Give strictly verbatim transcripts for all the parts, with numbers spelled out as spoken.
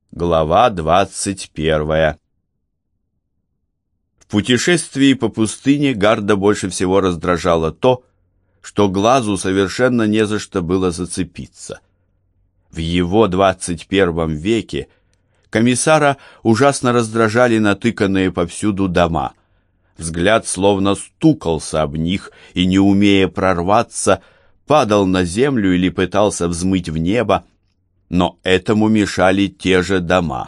Глава двадцать первая. В путешествии по пустыне Гарда больше всего раздражало то, что глазу совершенно не за что было зацепиться. В его двадцать первом веке комиссара ужасно раздражали натыканные повсюду дома. Взгляд словно стукался об них и, не умея прорваться, падал на землю или пытался взмыть в небо, но этому мешали те же дома.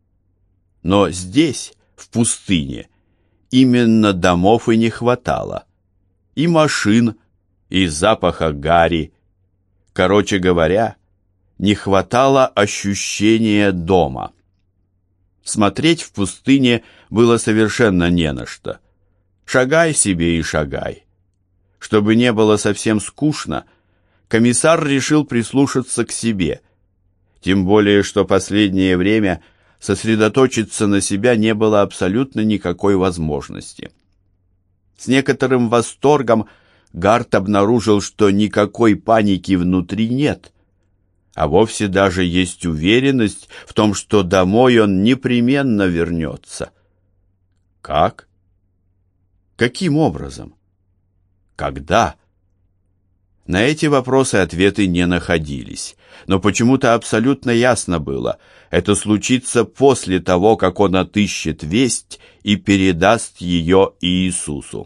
Но здесь, в пустыне, именно домов и не хватало. И машин, и запаха гари. Короче говоря, не хватало ощущения дома. Смотреть в пустыне было совершенно не на что. Шагай себе и шагай. Чтобы не было совсем скучно, комиссар решил прислушаться к себе. Тем более, что последнее время сосредоточиться на себя не было абсолютно никакой возможности. С некоторым восторгом Гард обнаружил, что никакой паники внутри нет, а вовсе даже есть уверенность в том, что домой он непременно вернется. Как? Каким образом? Когда? На эти вопросы ответы не находились, но почему-то абсолютно ясно было, это случится после того, как он отыщет весть и передаст ее Иисусу.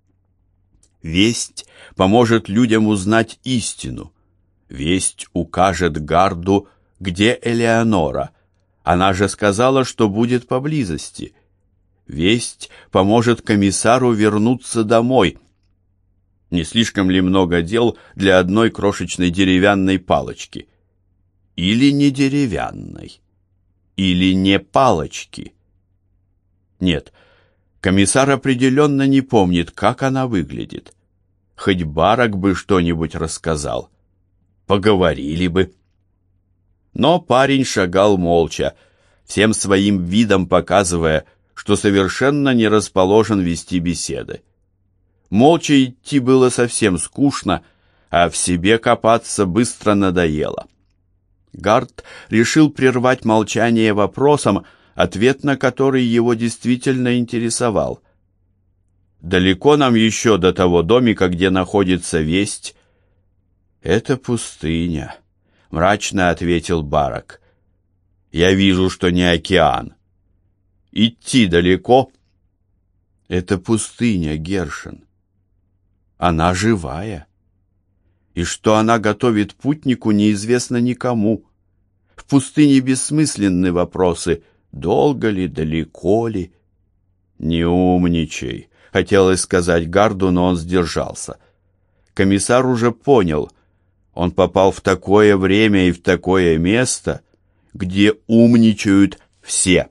Весть поможет людям узнать истину. Весть укажет Гарду, где Элеонора. Она же сказала, что будет поблизости. Весть поможет комиссару вернуться домой. Не слишком ли много дел для одной крошечной деревянной палочки? Или не деревянной? Или не палочки? Нет, комиссар определенно не помнит, как она выглядит. Хоть Барак бы что-нибудь рассказал. Поговорили бы. Но парень шагал молча, всем своим видом показывая, что совершенно не расположен вести беседы. Молча идти было совсем скучно, а в себе копаться быстро надоело. Гард решил прервать молчание вопросом, ответ на который его действительно интересовал. «Далеко нам еще до того домика, где находится весть?» «Это пустыня», — мрачно ответил Барак. «Я вижу, что не океан. Идти далеко?» «Это пустыня, Гершен. Она живая. И что она готовит путнику, неизвестно никому. В пустыне бессмысленны вопросы: долго ли, далеко ли?» «Не умничай», — хотелось сказать Гарду, но он сдержался. Комиссар уже понял, он попал в такое время и в такое место, где умничают все.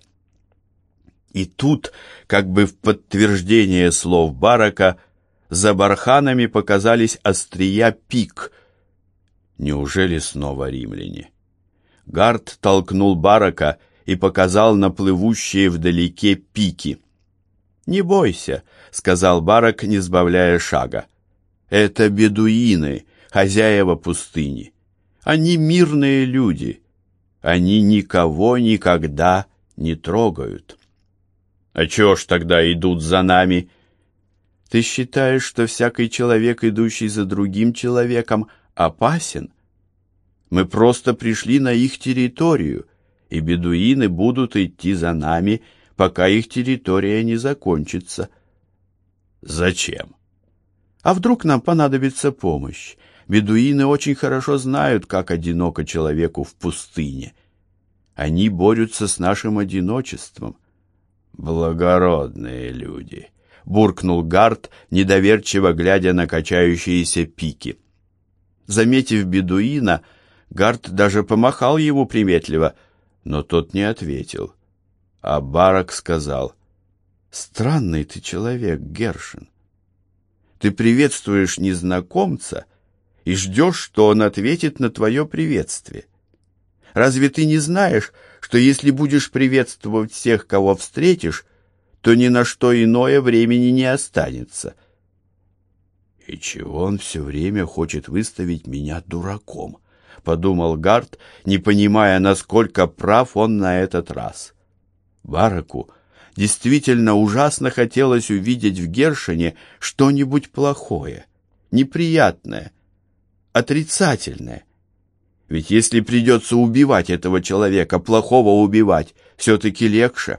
И тут, как бы в подтверждение слов Барака, за барханами показались острия пик. Неужели снова римляне? Гард толкнул Барака и показал на плывущие вдалеке пики. «Не бойся», — сказал Барак, не сбавляя шага. «Это бедуины, хозяева пустыни. Они мирные люди. Они никого никогда не трогают». «А чего ж тогда идут за нами?» «Ты считаешь, что всякий человек, идущий за другим человеком, опасен? Мы просто пришли на их территорию, и бедуины будут идти за нами, пока их территория не закончится». «Зачем?» «А вдруг нам понадобится помощь? Бедуины очень хорошо знают, как одиноко человеку в пустыне. Они борются с нашим одиночеством». «Благородные люди», — буркнул Гард, недоверчиво глядя на качающиеся пики. Заметив бедуина, Гард даже помахал ему приветливо, но тот не ответил. А Барак сказал: «Странный ты человек, Гершен. Ты приветствуешь незнакомца и ждешь, что он ответит на твое приветствие. Разве ты не знаешь, что если будешь приветствовать всех, кого встретишь, то ни на что иное времени не останется?» «И чего он все время хочет выставить меня дураком?» — подумал Гард, не понимая, насколько прав он на этот раз. Бараку действительно ужасно хотелось увидеть в Гершине что-нибудь плохое, неприятное, отрицательное. Ведь если придется убивать этого человека, плохого убивать, все-таки легче.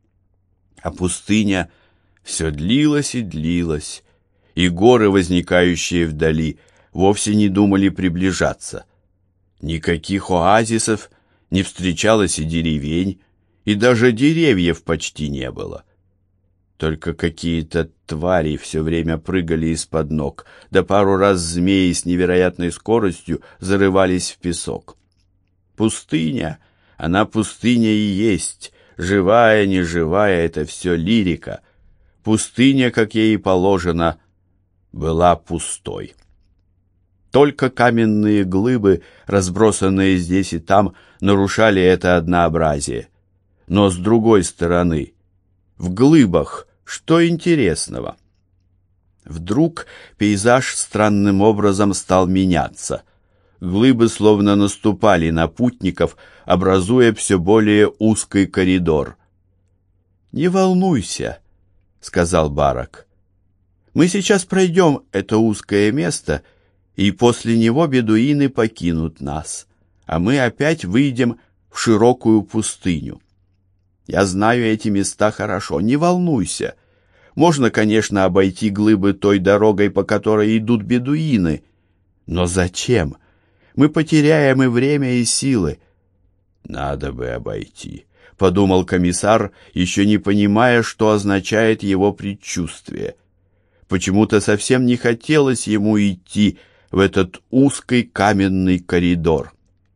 А пустыня все длилась и длилась, и горы, возникающие вдали, вовсе не думали приближаться. Никаких оазисов, не встречалось и деревень, и даже деревьев почти не было. Только какие-то твари все время прыгали из-под ног, да пару раз змеи с невероятной скоростью зарывались в песок. Пустыня, она пустыня и есть, живая, неживая, это все лирика. Пустыня, как ей и положено, была пустой. Только каменные глыбы, разбросанные здесь и там, нарушали это однообразие. Но с другой стороны, в глыбах что интересного? Вдруг пейзаж странным образом стал меняться. Глыбы словно наступали на путников, образуя все более узкий коридор. «Не волнуйся», — сказал Барак. «Мы сейчас пройдем это узкое место, и после него бедуины покинут нас, а мы опять выйдем в широкую пустыню. Я знаю эти места хорошо, не волнуйся. Можно, конечно, обойти глыбы той дорогой, по которой идут бедуины. Но зачем? Мы потеряем и время, и силы». «Надо бы обойти», — подумал комиссар, еще не понимая, что означает его предчувствие. Почему-то совсем не хотелось ему идти в этот узкий каменный коридор.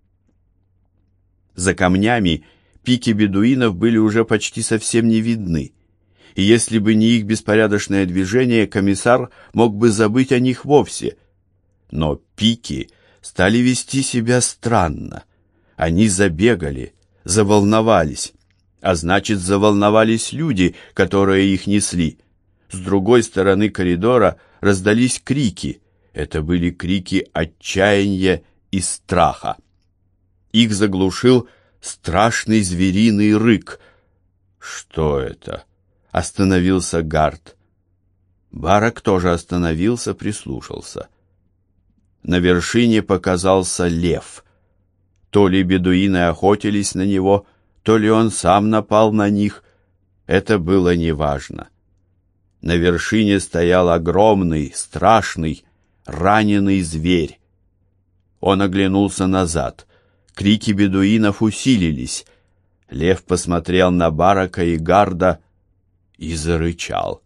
За камнями пики бедуинов были уже почти совсем не видны, и если бы не их беспорядочное движение, комиссар мог бы забыть о них вовсе. Но пики стали вести себя странно. Они забегали, заволновались, а значит, заволновались люди, которые их несли. С другой стороны коридора раздались крики. Это были крики отчаяния и страха. Их заглушил страшный звериный рык. «Что это?» — остановился Гард. Барак тоже остановился, прислушался. На вершине показался лев. То ли бедуины охотились на него, то ли он сам напал на них. Это было неважно. На вершине стоял огромный, страшный, раненый зверь. Он оглянулся назад. Крики бедуинов усилились. Лев посмотрел на Барака и Гарда и зарычал.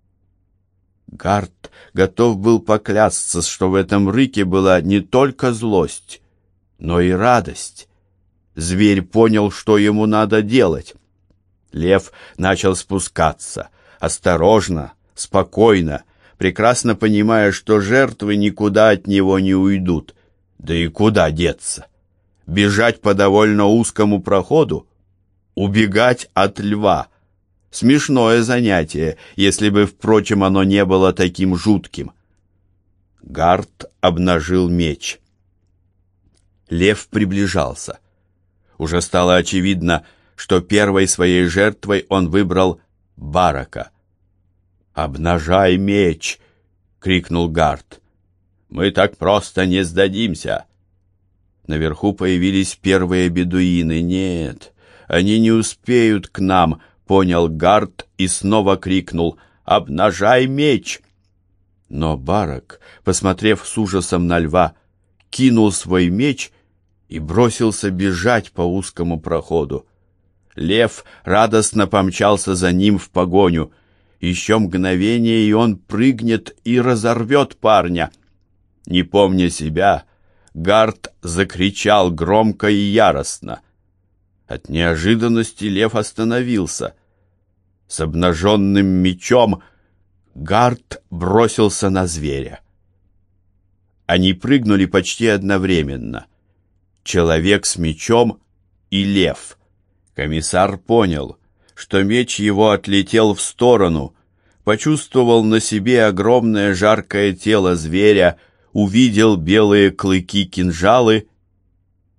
Гард готов был поклясться, что в этом рыке была не только злость, но и радость. Зверь понял, что ему надо делать. Лев начал спускаться, осторожно, спокойно, прекрасно понимая, что жертвы никуда от него не уйдут. Да и куда деться? Бежать по довольно узкому проходу? Убегать от льва? Смешное занятие, если бы, впрочем, оно не было таким жутким. Гард обнажил меч. Лев приближался. Уже стало очевидно, что первой своей жертвой он выбрал Барака. «Обнажай меч!» — крикнул Гард. «Мы так просто не сдадимся!» Наверху появились первые бедуины. «Нет, они не успеют к нам!» — понял Гард и снова крикнул: «Обнажай меч!» Но Барак, посмотрев с ужасом на льва, кинул свой меч и бросился бежать по узкому проходу. Лев радостно помчался за ним в погоню. Еще мгновение, и он прыгнет и разорвет парня. Не помня себя, Гард закричал громко и яростно. От неожиданности лев остановился. С обнаженным мечом Гард бросился на зверя. Они прыгнули почти одновременно. Человек с мечом и лев. Комиссар понял, что меч его отлетел в сторону, почувствовал на себе огромное жаркое тело зверя, увидел белые клыки кинжалы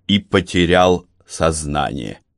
и потерял сознание.